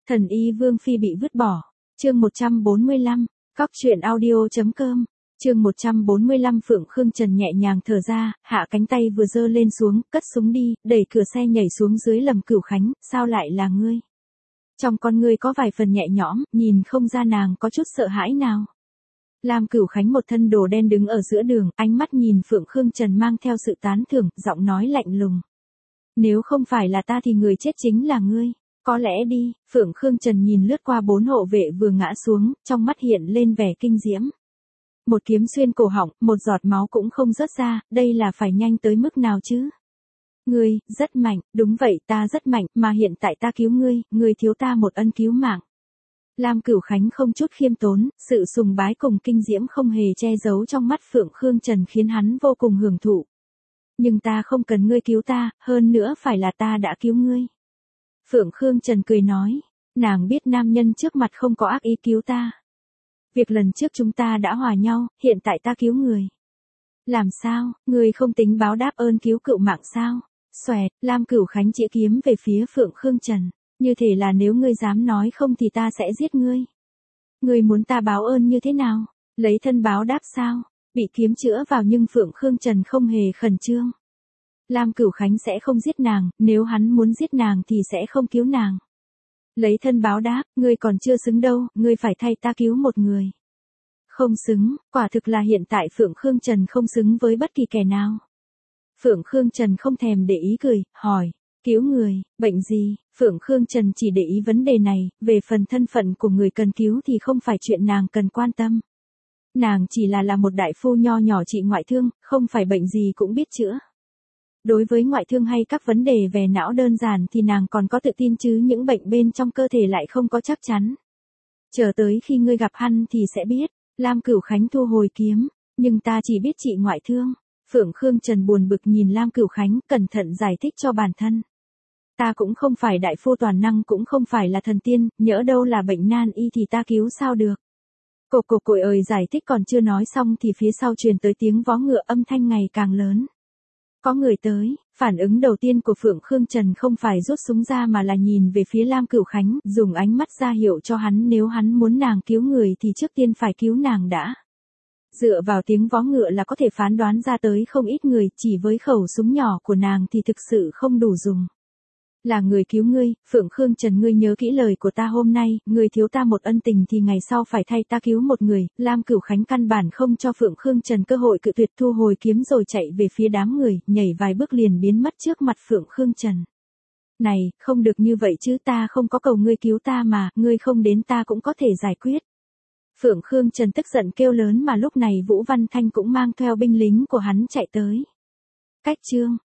Thần y Vương Phi bị vứt bỏ. Chương 145, Cóc truyện audio.com. Chương 145 Phượng Khương Trần nhẹ nhàng thở ra, hạ cánh tay vừa giơ lên xuống, cất súng đi, đẩy cửa xe nhảy xuống dưới. Lâm Cửu Khánh, sao lại là ngươi? Trong con ngươi có vài phần nhẹ nhõm, nhìn không ra nàng có chút sợ hãi nào. Lam Cửu Khánh một thân đồ đen đứng ở giữa đường, ánh mắt nhìn Phượng Khương Trần mang theo sự tán thưởng, giọng nói lạnh lùng. Nếu không phải là ta thì người chết chính là ngươi. Có lẽ đi. Phượng Khương Trần nhìn lướt qua 4 hộ vệ vừa ngã xuống, trong mắt hiện lên vẻ kinh diễm. Một kiếm xuyên cổ họng, một giọt máu cũng không rớt ra, đây là phải nhanh tới mức nào chứ? Ngươi, rất mạnh, đúng vậy ta rất mạnh, mà hiện tại ta cứu ngươi, ngươi thiếu ta một ân cứu mạng. Lam Cửu Khánh không chút khiêm tốn, sự sùng bái cùng kinh diễm không hề che giấu trong mắt Phượng Khương Trần khiến hắn vô cùng hưởng thụ. Nhưng ta không cần ngươi cứu ta, hơn nữa phải là ta đã cứu ngươi. Phượng Khương Trần cười nói, nàng biết nam nhân trước mặt không có ác ý cứu ta. Việc lần trước chúng ta đã hòa nhau, hiện tại ta cứu người. Làm sao, ngươi không tính báo đáp ơn cứu cựu mạng sao? Xoẹt, Lam Cửu Khánh chĩa kiếm về phía Phượng Khương Trần. Như thể là nếu ngươi dám nói không thì ta sẽ giết ngươi. Ngươi muốn ta báo ơn như thế nào? Lấy thân báo đáp sao? Bị kiếm chữa vào nhưng Phượng Khương Trần không hề khẩn trương. Lam Cửu Khánh sẽ không giết nàng, nếu hắn muốn giết nàng thì sẽ không cứu nàng. Lấy thân báo đáp, ngươi còn chưa xứng đâu, ngươi phải thay ta cứu một người. Không xứng, quả thực là hiện tại Phượng Khương Trần không xứng với bất kỳ kẻ nào. Phượng Khương Trần không thèm để ý cười, hỏi, cứu người, bệnh gì? Phượng Khương Trần chỉ để ý vấn đề này, về phần thân phận của người cần cứu thì không phải chuyện nàng cần quan tâm. Nàng chỉ là một đại phu nho nhỏ trị ngoại thương, không phải bệnh gì cũng biết chữa. Đối với ngoại thương hay các vấn đề về não đơn giản thì nàng còn có tự tin chứ những bệnh bên trong cơ thể lại không có chắc chắn. Chờ tới khi ngươi gặp hắn thì sẽ biết. Lam Cửu Khánh thu hồi kiếm, nhưng ta chỉ biết trị ngoại thương. Phượng Khương Trần buồn bực nhìn Lam Cửu Khánh, cẩn thận giải thích cho bản thân. Ta cũng không phải đại phu toàn năng, cũng không phải là thần tiên, nhỡ đâu là bệnh nan y thì ta cứu sao được. Cộc cội ơi, giải thích còn chưa nói xong thì phía sau truyền tới tiếng vó ngựa, âm thanh ngày càng lớn. Có người tới. Phản ứng đầu tiên của Phượng Khương Trần không phải rút súng ra mà là nhìn về phía Lam Cửu Khánh, dùng ánh mắt ra hiệu cho hắn nếu hắn muốn nàng cứu người thì trước tiên phải cứu nàng đã. Dựa vào tiếng vó ngựa là có thể phán đoán ra tới không ít người, chỉ với khẩu súng nhỏ của nàng thì thực sự không đủ dùng. Là người cứu ngươi, Phượng Khương Trần, ngươi nhớ kỹ lời của ta hôm nay, ngươi thiếu ta một ân tình thì ngày sau phải thay ta cứu một người. Lam Cửu Khánh căn bản không cho Phượng Khương Trần cơ hội cự tuyệt, thu hồi kiếm rồi chạy về phía đám người, nhảy vài bước liền biến mất trước mặt Phượng Khương Trần. Này, không được như vậy chứ, ta không có cầu ngươi cứu ta mà, ngươi không đến ta cũng có thể giải quyết. Phượng Khương Trần tức giận kêu lớn mà lúc này Vũ Văn Thanh cũng mang theo binh lính của hắn chạy tới. Cách chương